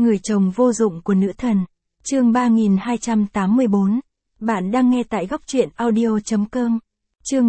Người chồng vô dụng của nữ thần. Chương 3284. Bạn đang nghe tại góc truyện audio.com. Chương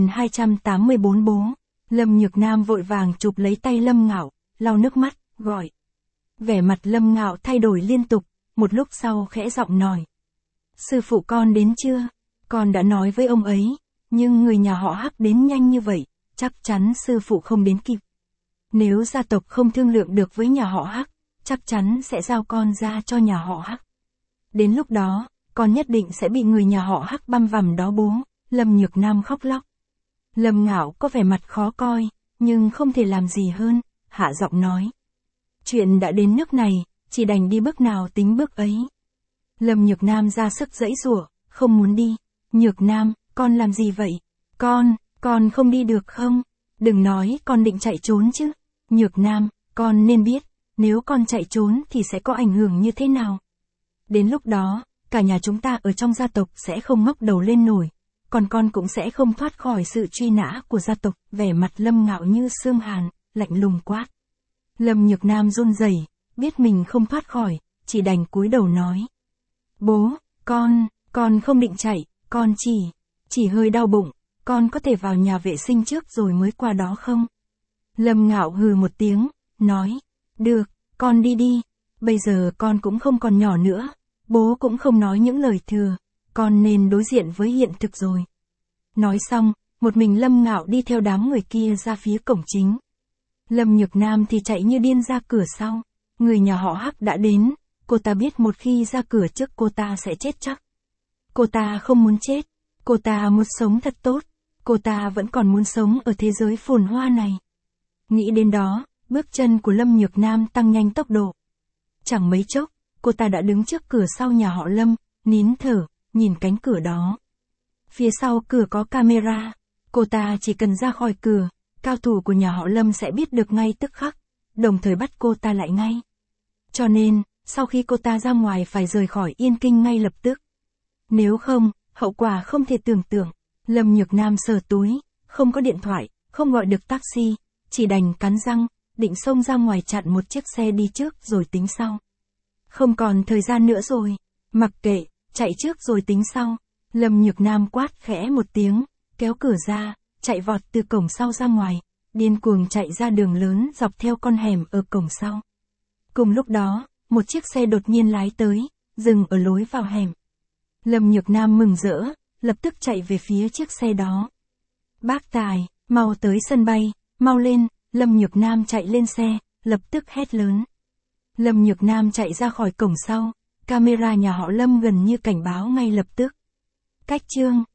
3284 bố. Lâm Nhược Nam vội vàng chụp lấy tay Lâm Ngạo, lau nước mắt, gọi. Vẻ mặt Lâm Ngạo thay đổi liên tục, một lúc sau khẽ giọng nói. Sư phụ con đến chưa? Con đã nói với ông ấy, nhưng người nhà họ Hắc đến nhanh như vậy, chắc chắn sư phụ không đến kịp. Nếu gia tộc không thương lượng được với nhà họ Hắc, chắc chắn sẽ giao con ra cho nhà họ Hắc. Đến lúc đó, con nhất định sẽ bị người nhà họ Hắc băm vằm đó bố. Lâm Nhược Nam khóc lóc. Lâm Ngạo có vẻ mặt khó coi, nhưng không thể làm gì hơn, hạ giọng nói. Chuyện đã đến nước này, chỉ đành đi bước nào tính bước ấy. Lâm Nhược Nam ra sức giãy giụa, không muốn đi. Nhược Nam, con làm gì vậy? Con không đi được không? Đừng nói con định chạy trốn chứ. Nhược Nam, con nên biết, nếu con chạy trốn thì sẽ có ảnh hưởng như thế nào. Đến lúc đó, cả nhà chúng ta ở trong gia tộc sẽ không ngóc đầu lên nổi, còn con cũng sẽ không thoát khỏi sự truy nã của gia tộc. Vẻ mặt Lâm Ngạo như xương hàn, lạnh lùng quát. Lâm Nhược Nam run rẩy, biết mình không thoát khỏi, chỉ đành cúi đầu nói. Bố, con không định chạy, con chỉ hơi đau bụng, con có thể vào nhà vệ sinh trước rồi mới qua đó không? Lâm Ngạo hừ một tiếng, nói. Được, con đi đi, bây giờ con cũng không còn nhỏ nữa, bố cũng không nói những lời thừa, con nên đối diện với hiện thực rồi. Nói xong, một mình Lâm Ngạo đi theo đám người kia ra phía cổng chính. Lâm Nhược Nam thì chạy như điên ra cửa sau. Người nhà họ Hắc đã đến, cô ta biết một khi ra cửa trước cô ta sẽ chết chắc. Cô ta không muốn chết, cô ta muốn sống thật tốt, cô ta vẫn còn muốn sống ở thế giới phồn hoa này. Nghĩ đến đó, bước chân của Lâm Nhược Nam tăng nhanh tốc độ. Chẳng mấy chốc, cô ta đã đứng trước cửa sau nhà họ Lâm, nín thở, nhìn cánh cửa đó. Phía sau cửa có camera, cô ta chỉ cần ra khỏi cửa, cao thủ của nhà họ Lâm sẽ biết được ngay tức khắc, đồng thời bắt cô ta lại ngay. Cho nên, sau khi cô ta ra ngoài phải rời khỏi Yên Kinh ngay lập tức. Nếu không, hậu quả không thể tưởng tượng. Lâm Nhược Nam sờ túi, không có điện thoại, không gọi được taxi, chỉ đành cắn răng, định xông ra ngoài chặn một chiếc xe đi trước rồi tính sau. Không còn thời gian nữa rồi, mặc kệ, chạy trước rồi tính sau. Lâm Nhược Nam quát khẽ một tiếng, kéo cửa ra, chạy vọt từ cổng sau ra ngoài, điên cuồng chạy ra đường lớn dọc theo con hẻm ở cổng sau. Cùng lúc đó, một chiếc xe đột nhiên lái tới, dừng ở lối vào hẻm. Lâm Nhược Nam mừng rỡ, lập tức chạy về phía chiếc xe đó. Bác Tài, mau tới sân bay, mau lên. Lâm Nhược Nam chạy lên xe, lập tức hét lớn. Lâm Nhược Nam chạy ra khỏi cổng sau, camera nhà họ Lâm gần như cảnh báo ngay lập tức. Cách chương